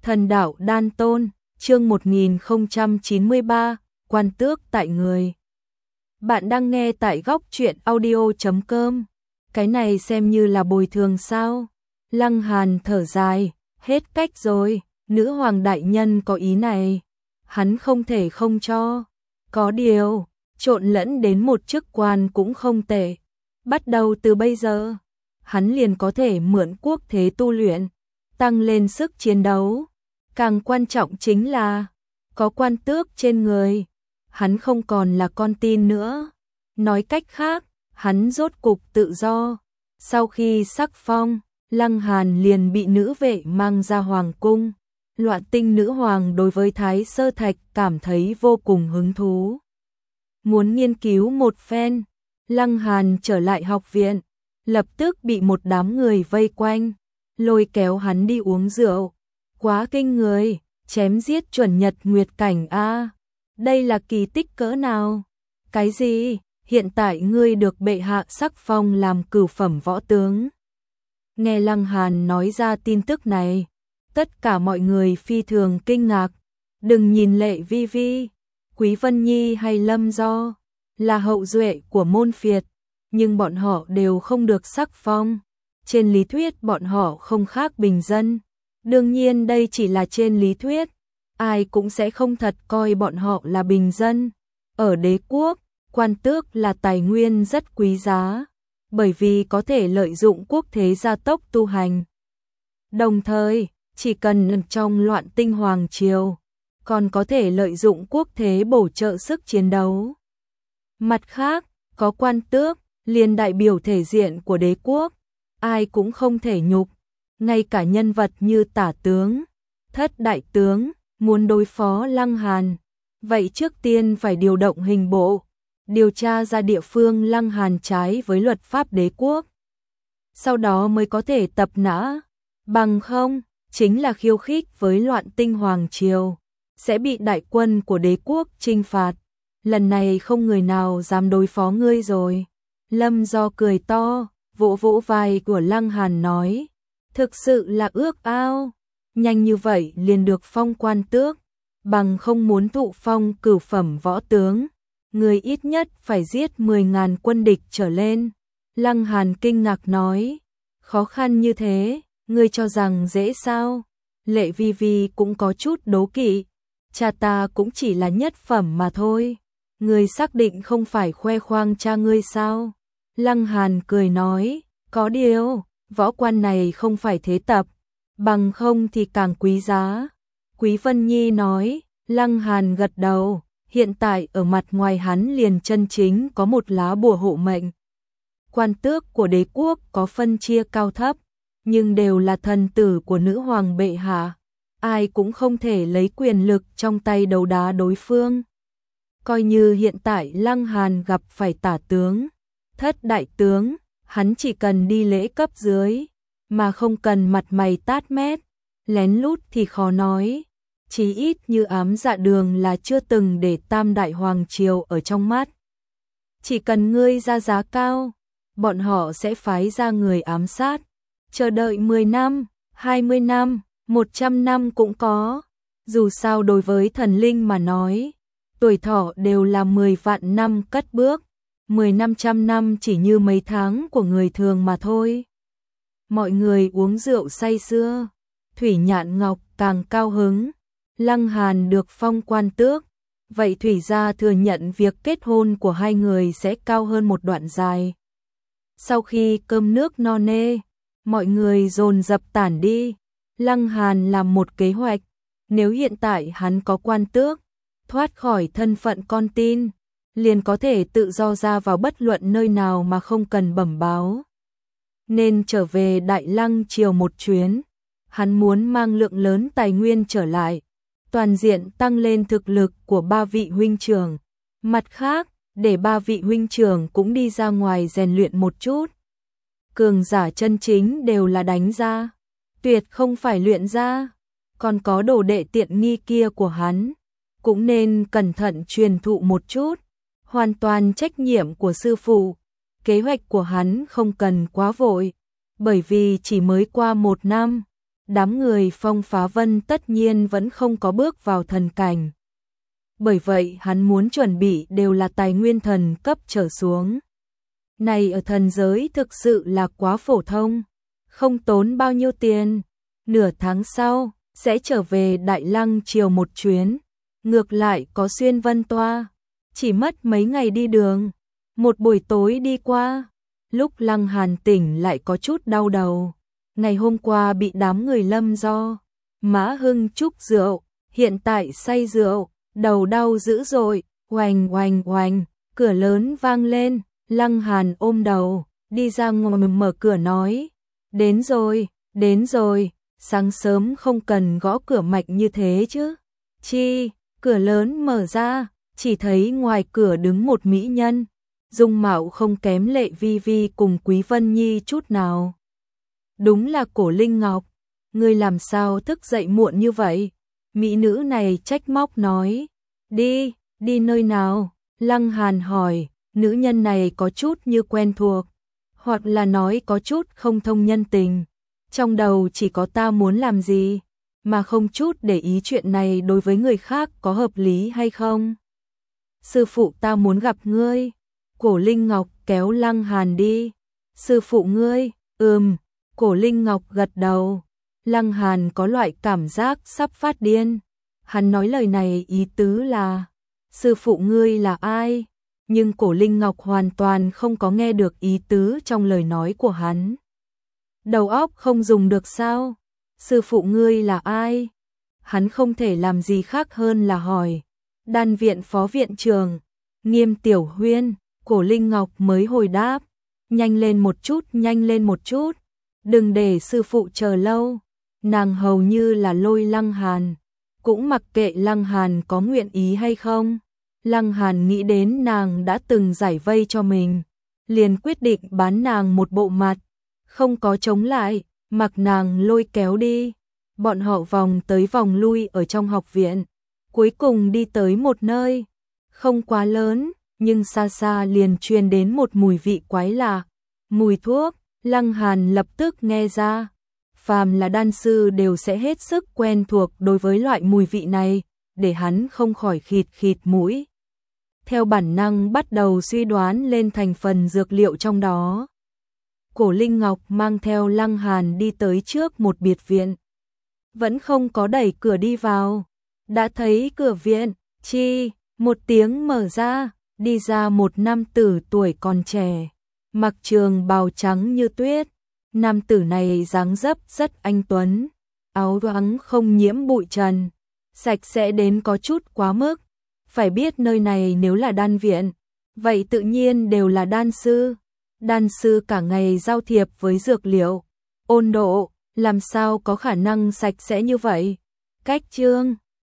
Thần đạo đan tôn, chương 1093, quan tước tại người. Bạn đang nghe tại góc truyện audio.com. Cái này xem như là bồi thường sao? Lăng Hàn thở dài, hết cách rồi, nữ hoàng đại nhân có ý này. Hắn không thể không cho. Có điều, trộn lẫn đến một chức quan cũng không tệ. Bắt đầu từ bây giờ, hắn liền có thể mượn quốc thế tu luyện, tăng lên sức chiến đấu. Càng quan trọng chính là, có quan tước trên người, hắn không còn là con tin nữa. Nói cách khác, hắn rốt cục tự do. Sau khi sắc phong, Lăng Hàn liền bị nữ vệ mang ra hoàng cung. Loạn Tinh nữ hoàng đối với Thái Sơ Thạch cảm thấy vô cùng hứng thú. Muốn nghiên cứu một phen, Lăng Hàn trở lại học viện, lập tức bị một đám người vây quanh, lôi kéo hắn đi uống rượu. Quá kinh người, chém giết chuẩn nhật nguyệt cảnh a. Đây là kỳ tích cỡ nào? Cái gì? Hiện tại ngươi được bệ hạ sắc phong làm cửu phẩm võ tướng. Nghe Lăng Hàn nói ra tin tức này, tất cả mọi người phi thường kinh ngạc. Đừng nhìn Lệ Vi Vi, Quý Vân Nhi hay Lâm Do là hậu duệ của môn phiệt, nhưng bọn họ đều không được sắc phong. Trên lý thuyết bọn họ không khác bình dân. Đương nhiên đây chỉ là trên lý thuyết, ai cũng sẽ không thật coi bọn họ là bình dân. Ở đế quốc, quan tước là tài nguyên rất quý giá, bởi vì có thể lợi dụng quốc thế gia tốc tu hành. Đồng thời, chỉ cần trong Loạn Tinh hoàng triều, còn có thể lợi dụng quốc thế bổ trợ sức chiến đấu. Mặt khác, có quan tước, liền đại biểu thể diện của đế quốc, ai cũng không thể nhục. Ngay cả nhân vật như tả tướng, thất đại tướng, muốn đối phó Lăng Hàn, vậy trước tiên phải điều động hình bộ, điều tra ra địa phương Lăng Hàn trái với luật pháp đế quốc. Sau đó mới có thể tập nã, bằng không, chính là khiêu khích với Loạn Tinh hoàng triều, sẽ bị đại quân của đế quốc trinh phạt. Lần này không người nào dám đối phó ngươi rồi. Lâm Do cười to, vỗ vỗ vai của Lăng Hàn nói. Thực sự là ước ao, nhanh như vậy liền được phong quan tước, bằng không muốn thụ phong cửu phẩm võ tướng, người ít nhất phải giết 10.000 quân địch trở lên. Lăng Hàn kinh ngạc nói, khó khăn như thế, ngươi cho rằng dễ sao? Lệ Vi Vi cũng có chút đố kỵ, cha ta cũng chỉ là nhất phẩm mà thôi, ngươi xác định không phải khoe khoang cha ngươi sao? Lăng Hàn cười nói, có điều, võ quan này không phải thế tập, bằng không thì càng quý giá. Quý Vân Nhi nói. Lăng Hàn gật đầu, hiện tại ở mặt ngoài hắn liền chân chính có một lá bùa hộ mệnh. Quan tước của đế quốc có phân chia cao thấp, nhưng đều là thần tử của nữ hoàng bệ hạ, ai cũng không thể lấy quyền lực trong tay đấu đá đối phương. Coi như hiện tại Lăng Hàn gặp phải tả tướng, thất đại tướng, hắn chỉ cần đi lễ cấp dưới, mà không cần mặt mày tát mét, lén lút thì khó nói. Chí ít như Ám Dạ Đường là chưa từng để Tam Đại Hoàng Triều ở trong mắt. Chỉ cần ngươi ra giá cao, bọn họ sẽ phái ra người ám sát. Chờ đợi 10 năm, 20 năm, 100 năm cũng có. Dù sao đối với thần linh mà nói, tuổi thọ đều là 10 vạn năm cất bước. 10-500 năm chỉ như mấy tháng của người thường mà thôi. Mọi người uống rượu say sưa, Thủy Nhạn Ngọc càng cao hứng. Lăng Hàn được phong quan tước, vậy Thủy gia thừa nhận việc kết hôn của hai người sẽ cao hơn một đoạn dài. Sau khi cơm nước no nê, mọi người dồn dập tản đi. Lăng Hàn làm một kế hoạch, nếu hiện tại hắn có quan tước, thoát khỏi thân phận con tin, liền có thể tự do ra vào bất luận nơi nào mà không cần bẩm báo. Nên trở về Đại Lăng triều một chuyến, hắn muốn mang lượng lớn tài nguyên trở lại, toàn diện tăng lên thực lực của ba vị huynh trưởng. Mặt khác, để ba vị huynh trưởng cũng đi ra ngoài rèn luyện một chút. Cường giả chân chính đều là đánh ra, tuyệt không phải luyện ra. Còn có đồ đệ tiện nghi kia của hắn, cũng nên cẩn thận truyền thụ một chút. Hoàn toàn trách nhiệm của sư phụ. Kế hoạch của hắn không cần quá vội, bởi vì chỉ mới qua 1 năm, đám người Phong Phá Vân tất nhiên vẫn không có bước vào thần cảnh. Bởi vậy hắn muốn chuẩn bị đều là tài nguyên thần cấp trở xuống. Này ở thần giới thực sự là quá phổ thông, không tốn bao nhiêu tiền. Nửa tháng sau, sẽ trở về Đại Lăng Triều một chuyến. Ngược lại có xuyên vân toa, chỉ mất mấy ngày đi đường. Một buổi tối đi qua, lúc Lăng Hàn tỉnh lại có chút đau đầu. Ngày hôm qua bị đám người Lâm Do, Mã Hưng chúc rượu, hiện tại say rượu, đầu đau dữ dội, oành oành oành, cửa lớn vang lên, Lăng Hàn ôm đầu, đi ra ngoài mở cửa nói, đến rồi, sáng sớm không cần gõ cửa mạnh như thế chứ. Chi, cửa lớn mở ra, chỉ thấy ngoài cửa đứng một mỹ nhân, dung mạo không kém Lệ Vi Vi cùng Quý Vân Nhi chút nào. Đúng là Cổ Linh Ngọc, ngươi làm sao thức dậy muộn như vậy? Mỹ nữ này trách móc nói, đi nơi nào? Lăng Hàn hỏi, nữ nhân này có chút như quen thuộc, hoặc là nói có chút không thông nhân tình. Trong đầu chỉ có ta muốn làm gì, mà không chút để ý chuyện này đối với người khác có hợp lý hay không. Sư phụ ta muốn gặp ngươi. Cổ Linh Ngọc kéo Lăng Hàn đi. Sư phụ ngươi, Cổ Linh Ngọc gật đầu. Lăng Hàn có loại cảm giác sắp phát điên. Hắn nói lời này ý tứ là, sư phụ ngươi là ai? Nhưng Cổ Linh Ngọc hoàn toàn không có nghe được ý tứ trong lời nói của hắn. Đầu óc không dùng được sao? Sư phụ ngươi là ai? Hắn không thể làm gì khác hơn là hỏi. Đan viện phó viện trưởng, Nghiêm Tiểu Huyên. Cổ Linh Ngọc mới hồi đáp. Nhanh lên một chút. Đừng để sư phụ chờ lâu. Nàng hầu như là lôi Lăng Hàn. Cũng mặc kệ Lăng Hàn có nguyện ý hay không. Lăng Hàn nghĩ đến nàng đã từng giải vây cho mình, liền quyết định bán nàng một bộ mặt. Không có chống lại, mặc nàng lôi kéo đi. Bọn họ vòng tới vòng lui ở trong học viện, cuối cùng đi tới một nơi không quá lớn, nhưng xa xa liền truyền đến một mùi vị quái lạ, mùi thuốc. Lăng Hàn lập tức nghe ra, phàm là đan sư đều sẽ hết sức quen thuộc đối với loại mùi vị này, để hắn không khỏi khịt khịt mũi. Theo bản năng bắt đầu suy đoán lên thành phần dược liệu trong đó. Cổ Linh Ngọc mang theo Lăng Hàn đi tới trước một biệt viện. Vẫn không có đẩy cửa đi vào. Đã thấy cửa viện, một tiếng mở ra, đi ra một nam tử tuổi còn trẻ, mặc trường bào trắng như tuyết. Nam tử này dáng dấp rất anh tuấn, áo choàng không nhiễm bụi trần, sạch sẽ đến có chút quá mức. Phải biết nơi này nếu là đan viện, vậy tự nhiên đều là đan sư. Đan sư cả ngày giao thiệp với dược liệu, ôn độ, làm sao có khả năng sạch sẽ như vậy. Cách chương